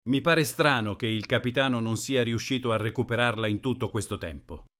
Mi pare strano che il capitano non sia riuscito a recuperarla in tutto questo tempo.